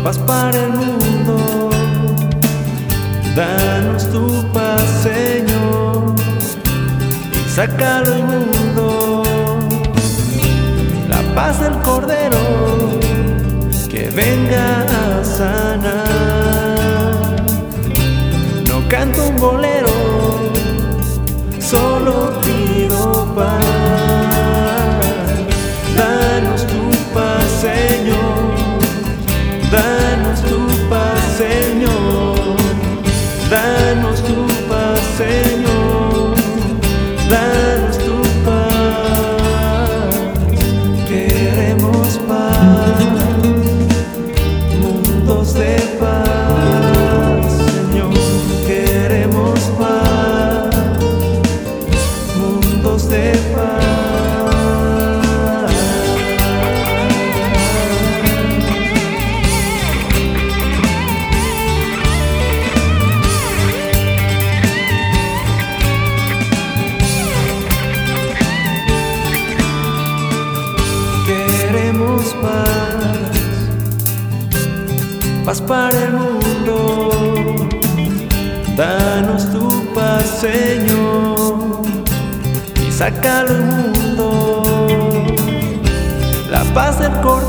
paz para el mundo. Danos tu paz, Señor, y saca lo inmundo. La paz del Cordero que venga a sanar. No canto un bolero, solo pido paz. Danos tu paz, Señor. Danos tu paz, Señor. Danos tu paz, Señor. Danos tu paz. Queremos paz, mundos de paz, Señor. Queremos paz, mundos de paz. Queremos paz, paz para el mundo. Danos tu paz, Señor, y sácalo del mundo. La paz del corazón